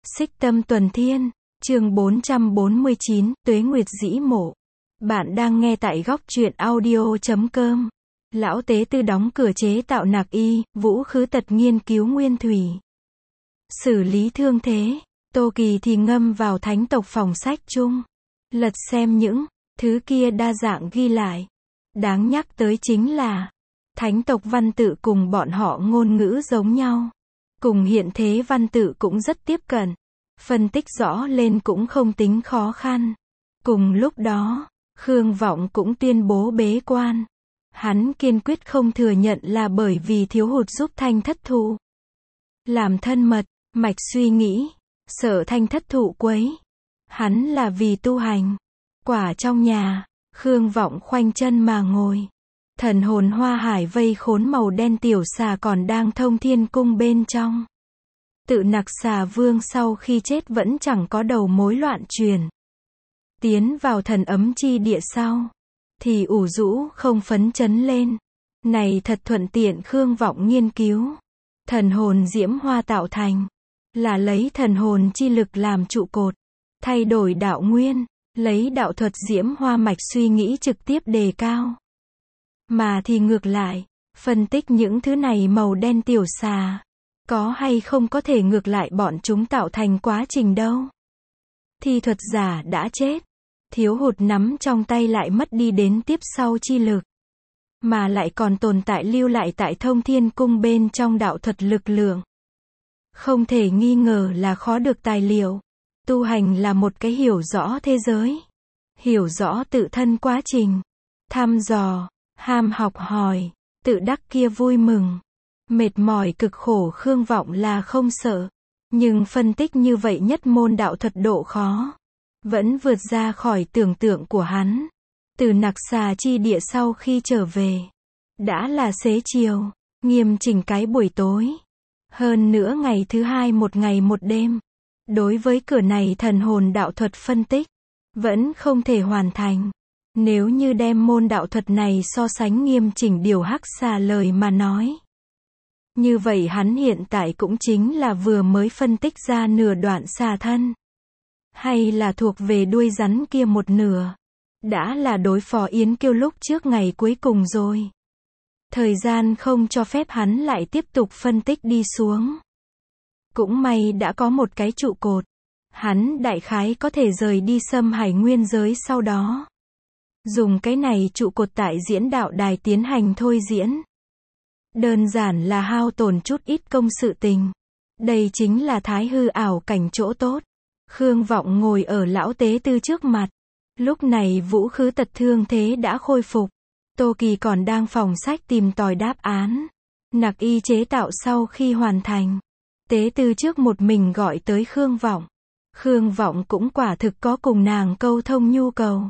Xích Tâm Tuần Thiên, chương 449, Tuế Nguyệt Dĩ Mộ. Bạn đang nghe tại góc truyện audio.com. Lão tế tư đóng cửa chế tạo nạc y, Vũ Khứ Tật nghiên cứu nguyên thủy. Xử lý thương thế, Tô Kỳ thì ngâm vào thánh tộc phòng sách chung. Lật xem những thứ kia đa dạng ghi lại. Đáng nhắc tới chính là, thánh tộc văn tự cùng bọn họ ngôn ngữ giống nhau. Cùng hiện thế văn tự cũng rất tiếp cận. Phân tích rõ lên cũng không tính khó khăn. Cùng lúc đó, Khương Vọng cũng tuyên bố bế quan. Hắn kiên quyết không thừa nhận là bởi vì thiếu hụt giúp Thanh thất thụ. Làm thân mật, mạch suy nghĩ, sợ Thanh thất thụ quấy. Hắn là vì tu hành. Quả trong nhà, Khương Vọng khoanh chân mà ngồi. Thần hồn hoa hải vây khốn màu đen tiểu xà còn đang thông thiên cung bên trong. Tự nặc xà vương sau khi chết vẫn chẳng có đầu mối loạn truyền. Tiến vào thần ấm chi địa sau, thì ủ rũ không phấn chấn lên. Này thật thuận tiện Khương Vọng nghiên cứu. Thần hồn diễm hoa tạo thành, là lấy thần hồn chi lực làm trụ cột. Thay đổi đạo nguyên, lấy đạo thuật diễm hoa mạch suy nghĩ trực tiếp đề cao. Mà thì ngược lại, phân tích những thứ này màu đen tiểu xà. Có hay không có thể ngược lại bọn chúng tạo thành quá trình đâu. Thi thuật giả đã chết. Thiếu hụt nắm trong tay lại mất đi đến tiếp sau chi lực. Mà lại còn tồn tại lưu lại tại thông thiên cung bên trong đạo thuật lực lượng. Không thể nghi ngờ là khó được tài liệu. Tu hành là một cái hiểu rõ thế giới. Hiểu rõ tự thân quá trình. Thăm dò, ham học hỏi, tự đắc kia vui mừng. Mệt mỏi cực khổ Khương Vọng là không sợ. Nhưng phân tích như vậy nhất môn đạo thuật độ khó. Vẫn vượt ra khỏi tưởng tượng của hắn. Từ nặc xà chi địa sau khi trở về. Đã là xế chiều. Nghiêm chỉnh cái buổi tối. Hơn nữa ngày thứ hai một ngày một đêm. Đối với cửa này thần hồn đạo thuật phân tích. Vẫn không thể hoàn thành. Nếu như đem môn đạo thuật này so sánh nghiêm chỉnh điều hắc xà lời mà nói. Như vậy hắn hiện tại cũng chính là vừa mới phân tích ra nửa đoạn xà thân. Hay là thuộc về đuôi rắn kia một nửa. Đã là đối phó Yến Kiêu lúc trước ngày cuối cùng rồi. Thời gian không cho phép hắn lại tiếp tục phân tích đi xuống. Cũng may đã có một cái trụ cột. Hắn đại khái có thể rời đi xâm hải nguyên giới sau đó. Dùng cái này trụ cột tại diễn đạo đài tiến hành thôi diễn. Đơn giản là hao tổn chút ít công sự tình. Đây chính là thái hư ảo cảnh chỗ tốt. Khương Vọng ngồi ở lão tế tư trước mặt. Lúc này Vũ Khứ Tật thương thế đã khôi phục. Tô Kỳ còn đang phòng sách tìm tòi đáp án. Nặc y chế tạo sau khi hoàn thành. Tế tư trước một mình gọi tới Khương Vọng. Khương Vọng cũng quả thực có cùng nàng câu thông nhu cầu.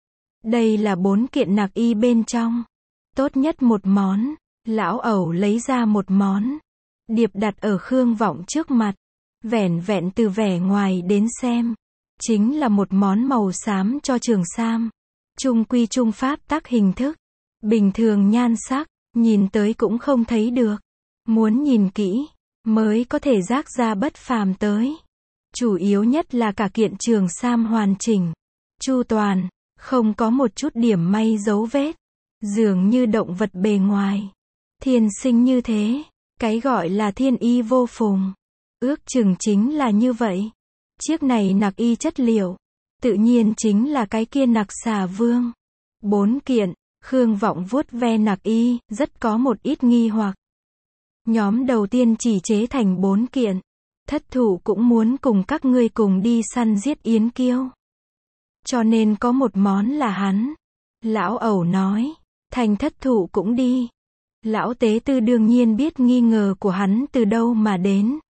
Đây là 4 kiện nặc y bên trong. Tốt nhất một món. Lão ẩu lấy ra một món. Điệp đặt ở Khương Vọng trước mặt. Vẻn vẹn từ vẻ ngoài đến xem. Chính là một món màu xám cho trường sam. Trung quy trung pháp tác hình thức. Bình thường nhan sắc, nhìn tới cũng không thấy được. Muốn nhìn kỹ, mới có thể rác ra bất phàm tới. Chủ yếu nhất là cả kiện trường sam hoàn chỉnh. Chu toàn, không có một chút điểm may dấu vết. Dường như động vật bề ngoài. Thiên sinh như thế, cái gọi là thiên y vô phùng. Ước chừng chính là như vậy. Chiếc này nặc y chất liệu, tự nhiên chính là cái kia nặc xà vương. 4 kiện, Khương Vọng vuốt ve nặc y, rất có một ít nghi hoặc. Nhóm đầu tiên chỉ chế thành 4 kiện. Thất thụ cũng muốn cùng các ngươi cùng đi săn giết Yến Kiêu. Cho nên có một món là hắn. Lão ẩu nói, Thành thất thụ cũng đi. Lão tế tư đương nhiên biết nghi ngờ của hắn từ đâu mà đến.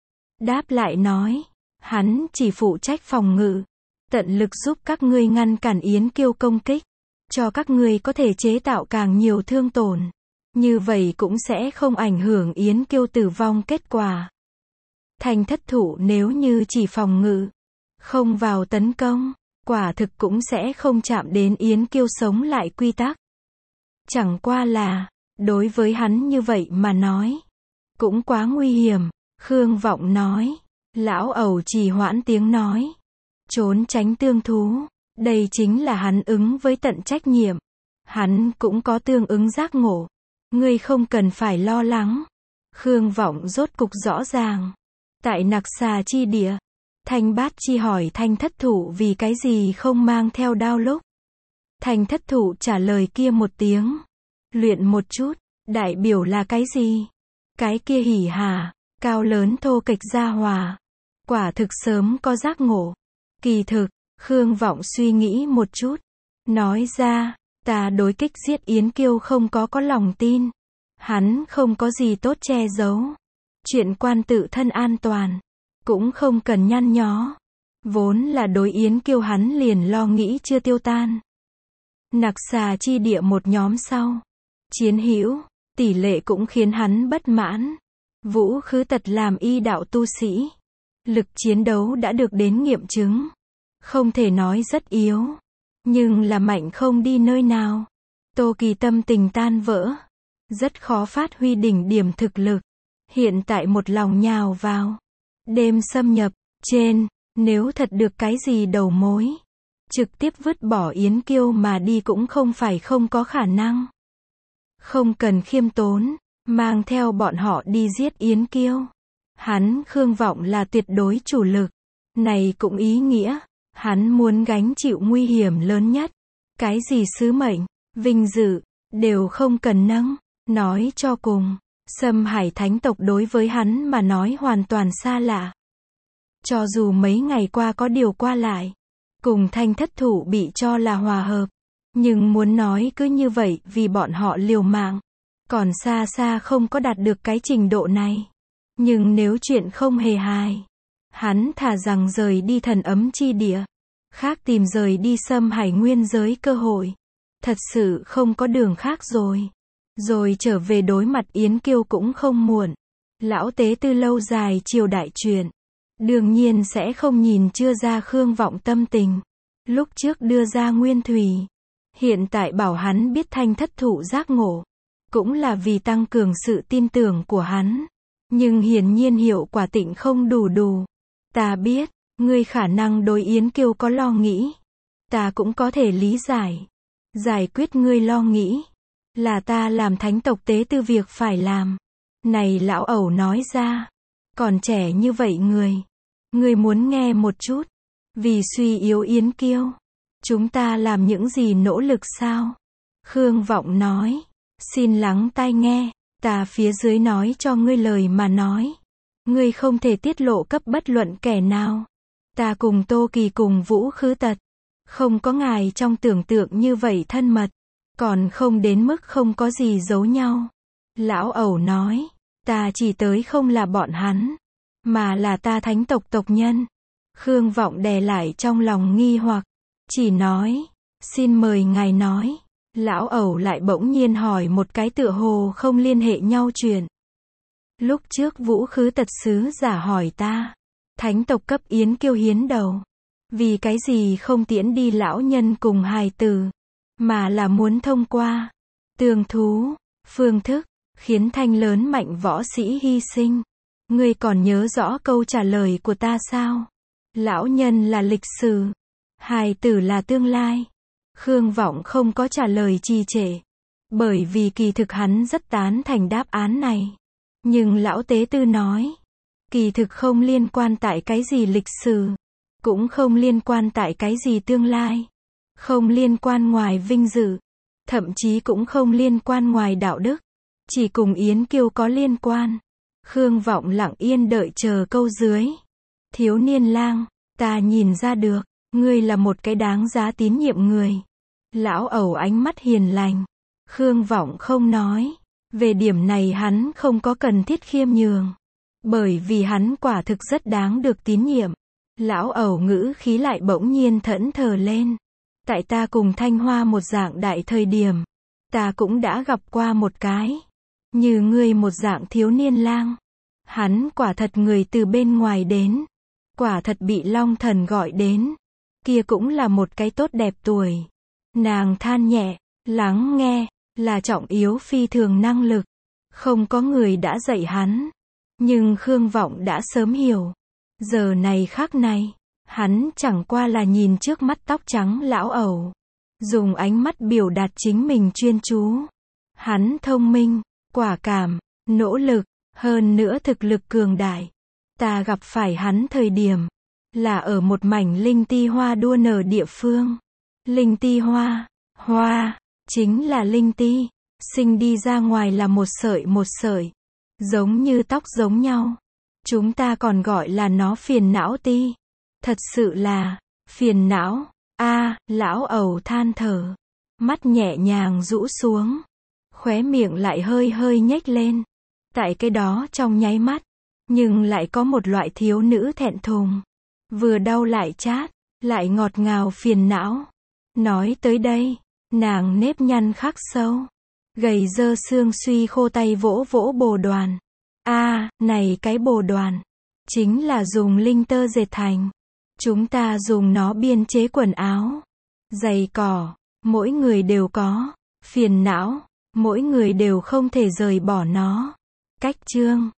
Đáp lại nói, hắn chỉ phụ trách phòng ngự, tận lực giúp các ngươi ngăn cản Yến Kiêu công kích, cho các ngươi có thể chế tạo càng nhiều thương tổn. Như vậy cũng sẽ không ảnh hưởng Yến Kiêu tử vong kết quả. Thành thất thụ nếu như chỉ phòng ngự, không vào tấn công, quả thực cũng sẽ không chạm đến Yến Kiêu sống lại quy tắc. Chẳng qua là, đối với hắn như vậy mà nói, cũng quá nguy hiểm. Khương Vọng nói, Lão ẩu trì hoãn tiếng nói. Trốn tránh tương thú. Đây chính là hắn ứng với tận trách nhiệm. Hắn cũng có tương ứng giác ngộ. Ngươi không cần phải lo lắng. Khương Vọng rốt cục rõ ràng. Tại Nặc Xà chi địa, Thanh Bát Chi hỏi Thanh Thất Thụ vì cái gì không mang theo đao lúc. Thanh Thất Thụ trả lời kia một tiếng. Luyện một chút, đại biểu là cái gì? Cái kia hỉ hà, cao lớn thô kệch gia hòa. Quả thực sớm có giác ngộ. Kỳ thực, Khương Vọng suy nghĩ một chút. Nói ra, ta đối kích giết Yến Kiêu không có lòng tin. Hắn không có gì tốt che giấu. Chuyện quan tự thân an toàn. Cũng không cần nhăn nhó. Vốn là đối Yến Kiêu hắn liền lo nghĩ chưa tiêu tan. Nặc Xà chi địa một nhóm sau. Chiến hữu, tỷ lệ cũng khiến hắn bất mãn. Vũ Khứ Tật làm y đạo tu sĩ. Lực chiến đấu đã được đến nghiệm chứng. Không thể nói rất yếu. Nhưng là mạnh không đi nơi nào. Tô Kỳ tâm tình tan vỡ. Rất khó phát huy đỉnh điểm thực lực. Hiện tại một lòng nhào vào. Đêm xâm nhập, trên, nếu thật được cái gì đầu mối. Trực tiếp vứt bỏ Yến Kiêu mà đi cũng không phải không có khả năng. Không cần khiêm tốn, mang theo bọn họ đi giết Yến Kiêu. Hắn Khương Vọng là tuyệt đối chủ lực. Này cũng ý nghĩa, hắn muốn gánh chịu nguy hiểm lớn nhất. Cái gì sứ mệnh, vinh dự, đều không cần nâng. Nói cho cùng, Sâm Hải Thánh tộc đối với hắn mà nói hoàn toàn xa lạ. Cho dù mấy ngày qua có điều qua lại, cùng Thanh Thất Thụ bị cho là hòa hợp, nhưng muốn nói cứ như vậy vì bọn họ liều mạng, còn xa xa không có đạt được cái trình độ này. Nhưng nếu chuyện không hề hài, hắn thà rằng rời đi Thần Ấm chi địa, khác tìm rời đi Sâm Hải nguyên giới cơ hội. Thật sự không có đường khác rồi. Rồi trở về đối mặt Yến Kiêu cũng không muộn. Lão tế tư lâu dài triều đại chuyện. Đương nhiên sẽ không nhìn chưa ra Khương Vọng tâm tình. Lúc trước đưa ra Nguyên Thủy. Hiện tại bảo hắn biết Thanh Thất Thụ giác ngộ. Cũng là vì tăng cường sự tin tưởng của hắn. Nhưng hiển nhiên hiệu quả tịnh không đủ. Ta biết, ngươi khả năng đối Yến Kiêu có lo nghĩ. Ta cũng có thể lý giải. Giải quyết ngươi lo nghĩ. Là ta làm thánh tộc tế tư việc phải làm. Này lão ẩu nói ra. Còn trẻ như vậy người muốn nghe một chút. Vì suy yếu Yến Kiêu. Chúng ta làm những gì nỗ lực sao? Khương Vọng nói. Xin lắng tai nghe. Ta phía dưới nói cho ngươi lời mà nói. Ngươi không thể tiết lộ cấp bất luận kẻ nào. Ta cùng Tô Kỳ cùng Vũ Khứ Tật. Không có ngài trong tưởng tượng như vậy thân mật. Còn không đến mức không có gì giấu nhau. Lão ẩu nói. Ta chỉ tới không là bọn hắn. Mà là ta thánh tộc tộc nhân. Khương Vọng đè lại trong lòng nghi hoặc. Chỉ nói. Xin mời ngài nói. Lão ẩu lại bỗng nhiên hỏi một cái tựa hồ không liên hệ nhau chuyện. Lúc trước Vũ Khứ Tật sứ giả hỏi ta. Thánh tộc cấp Yến Kiêu hiến đầu. Vì cái gì không tiễn đi lão nhân cùng hài tử. Mà là muốn thông qua tương thú, phương thức, khiến thanh lớn mạnh võ sĩ hy sinh. Ngươi còn nhớ rõ câu trả lời của ta sao? Lão nhân là lịch sử, hài tử là tương lai. Khương Vọng không có trả lời trì trệ. Bởi vì kỳ thực hắn rất tán thành đáp án này. Nhưng lão tế tư nói, kỳ thực không liên quan tại cái gì lịch sử, cũng không liên quan tại cái gì tương lai. Không liên quan ngoài vinh dự, thậm chí cũng không liên quan ngoài đạo đức, chỉ cùng Yến Kiêu có liên quan. Khương Vọng lặng yên đợi chờ câu dưới. Thiếu niên lang, ta nhìn ra được, ngươi là một cái đáng giá tín nhiệm người. Lão ẩu ánh mắt hiền lành. Khương Vọng không nói. Về điểm này hắn không có cần thiết khiêm nhường. Bởi vì hắn quả thực rất đáng được tín nhiệm. Lão ẩu ngữ khí lại bỗng nhiên thẫn thờ lên. Tại ta cùng Thanh Hoa một dạng đại thời điểm, ta cũng đã gặp qua một cái. Như ngươi một dạng thiếu niên lang. Hắn quả thật người từ bên ngoài đến. Quả thật bị Long Thần gọi đến. Kia cũng là một cái tốt đẹp tuổi. Nàng than nhẹ, lắng nghe, là trọng yếu phi thường năng lực. Không có người đã dạy hắn. Nhưng Khương Vọng đã sớm hiểu. Giờ này khắc này, hắn chẳng qua là nhìn trước mắt tóc trắng lão ẩu, dùng ánh mắt biểu đạt chính mình chuyên chú. Hắn thông minh, quả cảm, nỗ lực, hơn nữa thực lực cường đại. Ta gặp phải hắn thời điểm, là ở một mảnh linh ti hoa đua nở địa phương. Linh ti hoa, hoa, chính là linh ti, sinh đi ra ngoài là một sợi, giống như tóc giống nhau. Chúng ta còn gọi là nó phiền não ti. Thật sự là, phiền não, lão ẩu than thở. Mắt nhẹ nhàng rũ xuống, khóe miệng lại hơi hơi nhếch lên. Tại cái đó trong nháy mắt, nhưng lại có một loại thiếu nữ thẹn thùng. Vừa đau lại chát, lại ngọt ngào phiền não. Nói tới đây, nàng nếp nhăn khắc sâu. Gầy dơ xương suy khô tay vỗ vỗ bồ đoàn. Này cái bồ đoàn, chính là dùng linh tơ dệt thành. Chúng ta dùng nó biên chế quần áo, giày cỏ, mỗi người đều có. Phiền não, mỗi người đều không thể rời bỏ nó. Cách chương